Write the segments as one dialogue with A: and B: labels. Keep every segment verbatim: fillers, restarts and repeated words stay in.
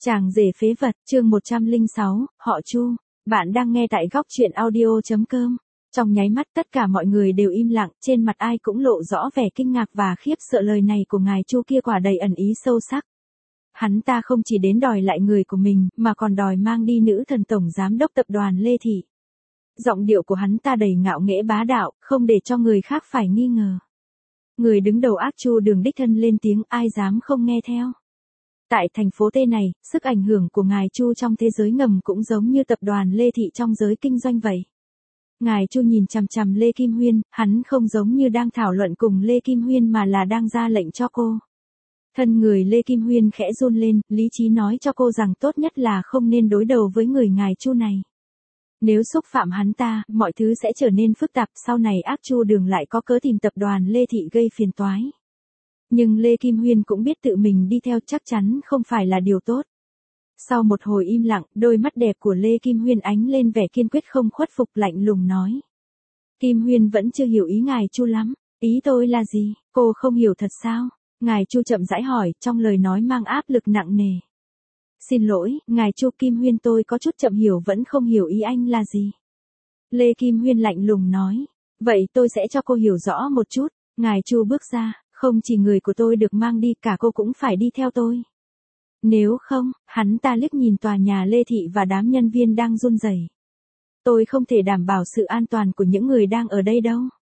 A: Chàng rể phế vật, chương một trăm lẻ sáu, họ Chu. Bạn đang nghe tại góc truyện audio chấm com. Trong nháy mắt tất cả mọi người đều im lặng, trên mặt ai cũng lộ rõ vẻ kinh ngạc và khiếp sợ lời này của ngài Chu kia quả đầy ẩn ý sâu sắc. Hắn ta không chỉ đến đòi lại người của mình, mà còn đòi mang đi nữ thần tổng giám đốc tập đoàn Lê Thị. Giọng điệu của hắn ta đầy ngạo nghễ bá đạo, không để cho người khác phải nghi ngờ. Người đứng đầu ác Chu Đường đích thân lên tiếng, ai dám không nghe theo. Tại thành phố T này, sức ảnh hưởng của ngài Chu trong thế giới ngầm cũng giống như tập đoàn Lê Thị trong giới kinh doanh vậy. Ngài Chu nhìn chằm chằm Lê Kim Huyên, hắn không giống như đang thảo luận cùng Lê Kim Huyên mà là đang ra lệnh cho cô. Thân người Lê Kim Huyên khẽ run lên, lý trí nói cho cô rằng tốt nhất là không nên đối đầu với người ngài Chu này. Nếu xúc phạm hắn ta, mọi thứ sẽ trở nên phức tạp, sau này ác Chu Đường lại có cớ tìm tập đoàn Lê Thị gây phiền toái. Nhưng Lê Kim Huyên cũng biết tự mình đi theo chắc chắn không phải là điều tốt. Sau một hồi im lặng, đôi mắt đẹp của Lê Kim Huyên ánh lên vẻ kiên quyết không khuất phục, lạnh lùng nói. Kim Huyên vẫn chưa hiểu ý ngài Chu lắm. Ý tôi là gì? Cô không hiểu thật sao? Ngài Chu chậm rãi hỏi, trong lời nói mang áp lực nặng nề. Xin lỗi, ngài Chu, Kim Huyên tôi có chút chậm hiểu, vẫn không hiểu ý anh là gì. Lê Kim Huyên lạnh lùng nói. Vậy tôi sẽ cho cô hiểu rõ một chút. Ngài Chu bước ra. Không chỉ người của tôi được mang đi, cả cô cũng phải đi theo tôi. Nếu không, hắn ta liếc nhìn tòa nhà Lê Thị và đám nhân viên đang run rẩy. Tôi không thể đảm bảo sự an toàn của những người đang ở đây đâu.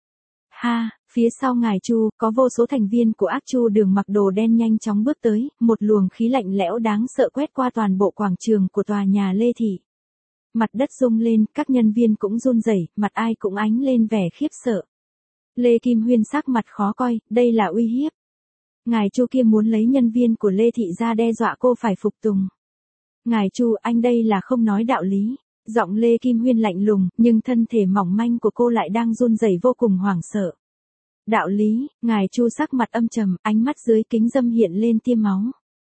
A: Ha, phía sau ngài Chu, có vô số thành viên của ác Chu Đường mặc đồ đen nhanh chóng bước tới, một luồng khí lạnh lẽo đáng sợ quét qua toàn bộ quảng trường của tòa nhà Lê Thị. Mặt đất rung lên, các nhân viên cũng run rẩy, mặt ai cũng ánh lên vẻ khiếp sợ. Lê Kim Huyên sắc mặt khó coi, đây là uy hiếp. Ngài Chu kia muốn lấy nhân viên của Lê Thị ra đe dọa cô phải phục tùng. Ngài Chu, anh đây là không nói đạo lý. Giọng Lê Kim Huyên lạnh lùng, nhưng thân thể mỏng manh của cô lại đang run rẩy vô cùng hoảng sợ. Đạo lý, ngài Chu sắc mặt âm trầm, ánh mắt dưới kính dâm hiện lên tia máu.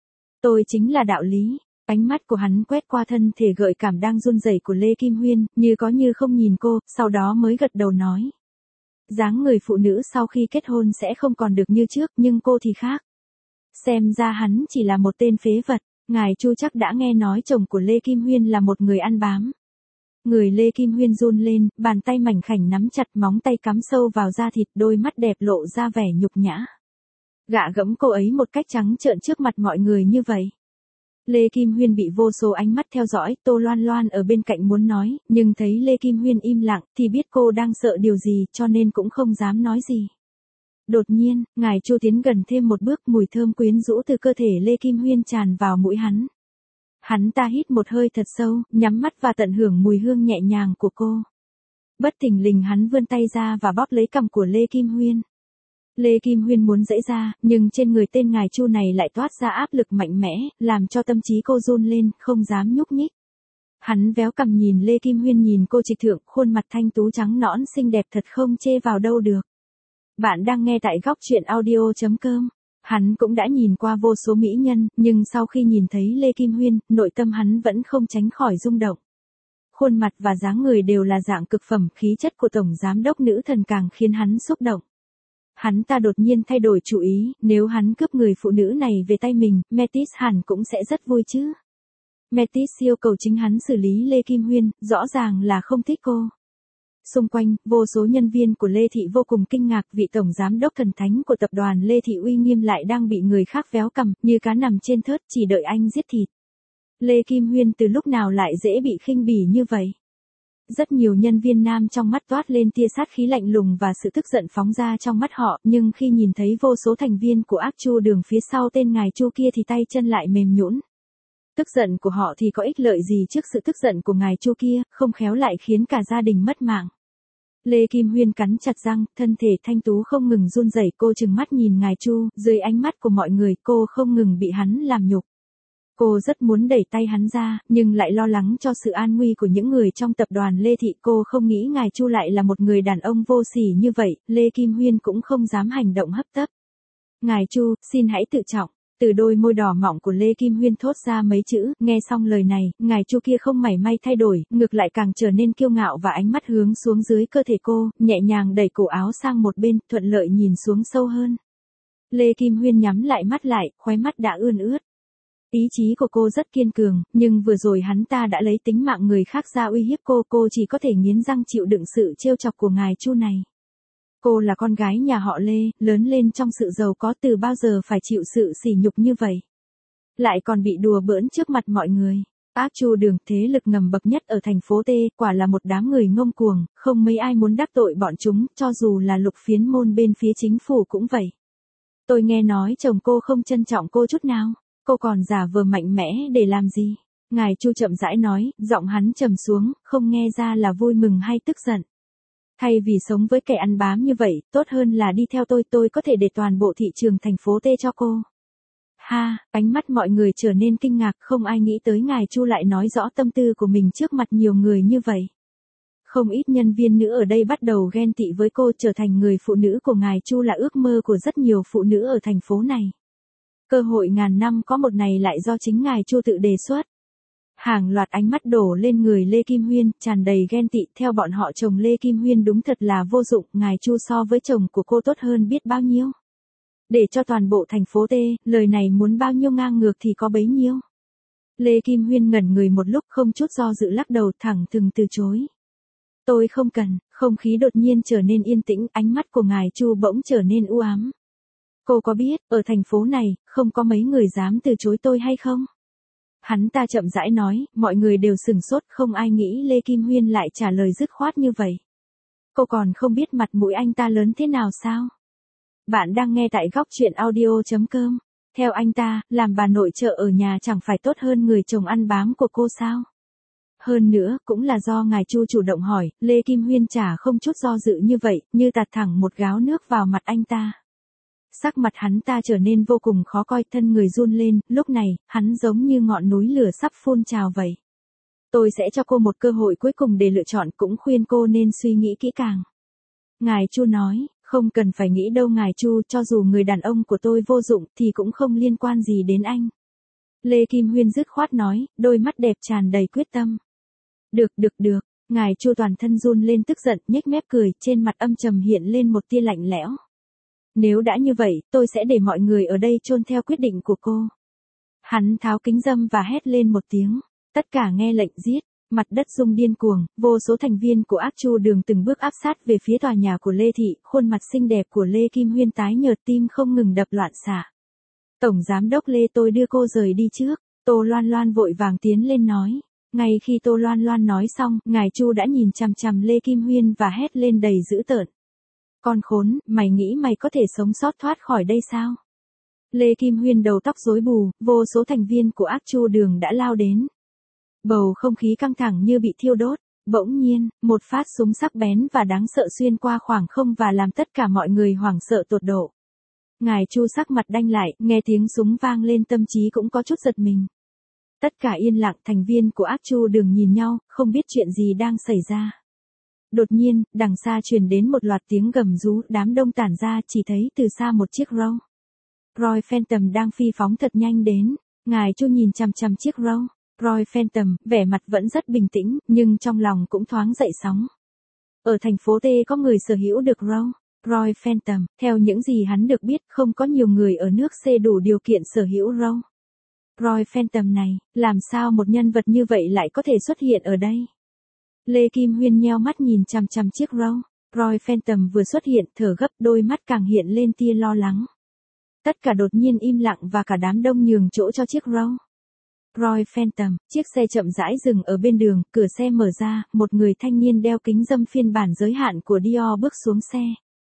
A: Tôi chính là đạo lý. Ánh mắt của hắn quét qua thân thể gợi cảm đang run rẩy của Lê Kim Huyên, như có như không nhìn cô, sau đó mới gật đầu nói. Dáng người phụ nữ sau khi kết hôn sẽ không còn được như trước, nhưng cô thì khác. Xem ra hắn chỉ là một tên phế vật. Ngài Chu chắc đã nghe nói chồng của Lê Kim Huyên là một người ăn bám. Người Lê Kim Huyên run lên, bàn tay mảnh khảnh nắm chặt, móng tay cắm sâu vào da thịt, đôi mắt đẹp lộ ra vẻ nhục nhã. Gạ gẫm cô ấy một cách trắng trợn trước mặt mọi người như vậy. Lê Kim Huyên bị vô số ánh mắt theo dõi, Tô Loan Loan ở bên cạnh muốn nói, nhưng thấy Lê Kim Huyên im lặng, thì biết cô đang sợ điều gì, cho nên cũng không dám nói gì. Đột nhiên, ngài Chu tiến gần thêm một bước, mùi thơm quyến rũ từ cơ thể Lê Kim Huyên tràn vào mũi hắn. Hắn ta hít một hơi thật sâu, nhắm mắt và tận hưởng mùi hương nhẹ nhàng của cô. Bất thình lình hắn vươn tay ra và bóp lấy cằm của Lê Kim Huyên. Lê Kim Huyên muốn giãy ra, nhưng trên người tên ngài Chu này lại toát ra áp lực mạnh mẽ, làm cho tâm trí cô run lên, không dám nhúc nhích. Hắn véo cằm nhìn Lê Kim Huyên, nhìn cô trịch thượng, khuôn mặt thanh tú trắng nõn xinh đẹp thật không chê vào đâu được. Bạn đang nghe tại góc truyện audio chấm com. Hắn cũng đã nhìn qua vô số mỹ nhân, nhưng sau khi nhìn thấy Lê Kim Huyên, nội tâm hắn vẫn không tránh khỏi rung động. Khuôn mặt và dáng người đều là dạng cực phẩm, khí chất của tổng giám đốc nữ thần càng khiến hắn xúc động. Hắn ta đột nhiên thay đổi chủ ý, nếu hắn cướp người phụ nữ này về tay mình, Metis hẳn cũng sẽ rất vui chứ. Metis yêu cầu chính hắn xử lý Lê Kim Huyên, rõ ràng là không thích cô. Xung quanh, vô số nhân viên của Lê Thị vô cùng kinh ngạc, vị tổng giám đốc thần thánh của tập đoàn Lê Thị uy nghiêm lại đang bị người khác véo cằm, như cá nằm trên thớt, chỉ đợi anh giết thịt. Lê Kim Huyên từ lúc nào lại dễ bị khinh bỉ như vậy? Rất nhiều nhân viên nam trong mắt toát lên tia sát khí lạnh lùng và sự tức giận phóng ra trong mắt họ, nhưng khi nhìn thấy vô số thành viên của ác Chu Đường phía sau tên ngài Chu kia thì tay chân lại mềm nhũn. Tức giận của họ thì có ích lợi gì trước sự tức giận của ngài Chu kia, không khéo lại khiến cả gia đình mất mạng. Lê Kim Huyên cắn chặt răng, thân thể thanh tú không ngừng run rẩy, cô trừng mắt nhìn ngài Chu, dưới ánh mắt của mọi người, cô không ngừng bị hắn làm nhục. Cô rất muốn đẩy tay hắn ra, nhưng lại lo lắng cho sự an nguy của những người trong tập đoàn Lê Thị. Cô không nghĩ ngài Chu lại là một người đàn ông vô sỉ như vậy, Lê Kim Huyên cũng không dám hành động hấp tấp. Ngài Chu, xin hãy tự trọng. Từ đôi môi đỏ mọng của Lê Kim Huyên thốt ra mấy chữ, nghe xong lời này, ngài Chu kia không mảy may thay đổi, ngược lại càng trở nên kiêu ngạo và ánh mắt hướng xuống dưới cơ thể cô, nhẹ nhàng đẩy cổ áo sang một bên, thuận lợi nhìn xuống sâu hơn. Lê Kim Huyên nhắm lại mắt lại, khóe mắt đã ươn ướt. Ý chí của cô rất kiên cường, nhưng vừa rồi hắn ta đã lấy tính mạng người khác ra uy hiếp cô, cô chỉ có thể nghiến răng chịu đựng sự trêu chọc của ngài Chu này. Cô là con gái nhà họ Lê, lớn lên trong sự giàu có, từ bao giờ phải chịu sự sỉ nhục như vậy. Lại còn bị đùa bỡn trước mặt mọi người. Ác Chu Đường, thế lực ngầm bậc nhất ở thành phố T, quả là một đám người ngông cuồng, không mấy ai muốn đắc tội bọn chúng, cho dù là Lục Phiến Môn bên phía chính phủ cũng vậy. Tôi nghe nói chồng cô không trân trọng cô chút nào, cô còn giả vờ mạnh mẽ để làm gì? Ngài Chu chậm rãi nói, giọng hắn trầm xuống, không nghe ra là vui mừng hay tức giận. Thay vì sống với kẻ ăn bám như vậy, tốt hơn là đi theo tôi, tôi có thể để toàn bộ thị trường thành phố T cho cô. Ha, ánh mắt mọi người trở nên kinh ngạc, không ai nghĩ tới ngài Chu lại nói rõ tâm tư của mình trước mặt nhiều người như vậy. Không ít nhân viên nữ ở đây bắt đầu ghen tị với cô, trở thành người phụ nữ của ngài Chu là ước mơ của rất nhiều phụ nữ ở thành phố này. Cơ hội ngàn năm có một này lại do chính ngài Chu tự đề xuất. Hàng loạt ánh mắt đổ lên người Lê Kim Huyên, tràn đầy ghen tị, theo bọn họ chồng Lê Kim Huyên đúng thật là vô dụng, ngài Chu so với chồng của cô tốt hơn biết bao nhiêu. Để cho toàn bộ thành phố T, lời này muốn bao nhiêu ngang ngược thì có bấy nhiêu. Lê Kim Huyên ngẩn người một lúc, không chút do dự lắc đầu, thẳng thừng từ chối. Tôi không cần. Không khí đột nhiên trở nên yên tĩnh, ánh mắt của ngài Chu bỗng trở nên u ám. Cô có biết, ở thành phố này, không có mấy người dám từ chối tôi hay không? Hắn ta chậm rãi nói, mọi người đều sửng sốt, không ai nghĩ Lê Kim Huyên lại trả lời dứt khoát như vậy. Cô còn không biết mặt mũi anh ta lớn thế nào sao? Bạn đang nghe tại góc truyện audio chấm com. Theo anh ta, làm bà nội trợ ở nhà chẳng phải tốt hơn người chồng ăn bám của cô sao? Hơn nữa, cũng là do ngài Chu chủ động hỏi, Lê Kim Huyên chả không chút do dự như vậy, như tạt thẳng một gáo nước vào mặt anh ta. Sắc mặt hắn ta trở nên vô cùng khó coi, thân người run lên, lúc này, hắn giống như ngọn núi lửa sắp phun trào vậy. Tôi sẽ cho cô một cơ hội cuối cùng để lựa chọn, cũng khuyên cô nên suy nghĩ kỹ càng. Ngài Chu nói, không cần phải nghĩ đâu ngài Chu, cho dù người đàn ông của tôi vô dụng thì cũng không liên quan gì đến anh. Lê Kim Huyên dứt khoát nói, đôi mắt đẹp tràn đầy quyết tâm. Được được được, ngài Chu toàn thân run lên tức giận, nhếch mép cười, trên mặt âm trầm hiện lên một tia lạnh lẽo. Nếu đã như vậy, tôi sẽ để mọi người ở đây chôn theo quyết định của cô. Hắn tháo kính râm và hét lên một tiếng. Tất cả nghe lệnh giết. Mặt đất rung điên cuồng, vô số thành viên của Ác Chu Đường từng bước áp sát về phía tòa nhà của Lê Thị, khuôn mặt xinh đẹp của Lê Kim Huyên tái nhợt, tim không ngừng đập loạn xạ. Tổng giám đốc Lê, tôi đưa cô rời đi trước. Tô Loan Loan vội vàng tiến lên nói. Ngay khi Tô Loan Loan nói xong, ngài Chu đã nhìn chằm chằm Lê Kim Huyên và hét lên đầy dữ tợn. Con khốn, mày nghĩ mày có thể sống sót thoát khỏi đây sao? Lê Kim Huyên đầu tóc rối bù, vô số thành viên của Ác Chu Đường đã lao đến. Bầu không khí căng thẳng như bị thiêu đốt, bỗng nhiên, một phát súng sắc bén và đáng sợ xuyên qua khoảng không và làm tất cả mọi người hoảng sợ tột độ. Ngài Chu sắc mặt đanh lại, nghe tiếng súng vang lên tâm trí cũng có chút giật mình. Tất cả yên lặng, thành viên của Ác Chu Đường nhìn nhau, không biết chuyện gì đang xảy ra. Đột nhiên, đằng xa truyền đến một loạt tiếng gầm rú, đám đông tản ra, chỉ thấy từ xa một chiếc Rolls Royce Phantom đang phi phóng thật nhanh đến. Ngài Chu nhìn chằm chằm chiếc Rolls Royce Phantom, vẻ mặt vẫn rất bình tĩnh, nhưng trong lòng cũng thoáng dậy sóng. Ở thành phố T có người sở hữu được Rolls Royce Phantom, theo những gì hắn được biết, không có nhiều người ở nước C đủ điều kiện sở hữu Rolls Royce Phantom này, làm sao một nhân vật như vậy lại có thể xuất hiện ở đây? Lê Kim Huyên nheo mắt nhìn chằm chằm chiếc Rolls Royce Phantom vừa xuất hiện, thở gấp, đôi mắt càng hiện lên tia lo lắng. Tất cả đột nhiên im lặng và cả đám đông nhường chỗ cho chiếc Rolls Royce Phantom. Chiếc xe chậm rãi dừng ở bên đường, cửa xe mở ra, một người thanh niên đeo kính râm phiên bản giới hạn của Dior bước xuống xe.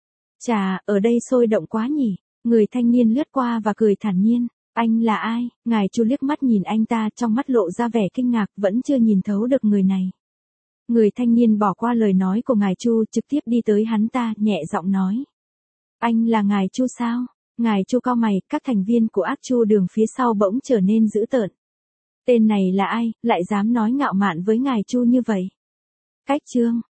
A: Chà, ở đây sôi động quá nhỉ? Người thanh niên lướt qua và cười thản nhiên. Anh là ai? Ngài Chu liếc mắt nhìn anh ta, trong mắt lộ ra vẻ kinh ngạc, vẫn chưa nhìn thấu được người này. Người thanh niên bỏ qua lời nói của ngài Chu, trực tiếp đi tới hắn ta, nhẹ giọng nói. Anh là ngài Chu sao? Ngài Chu cau mày, các thành viên của Ác Chu Đường phía sau bỗng trở nên dữ tợn. Tên này là ai, lại dám nói ngạo mạn với ngài Chu như vậy? Cách chương.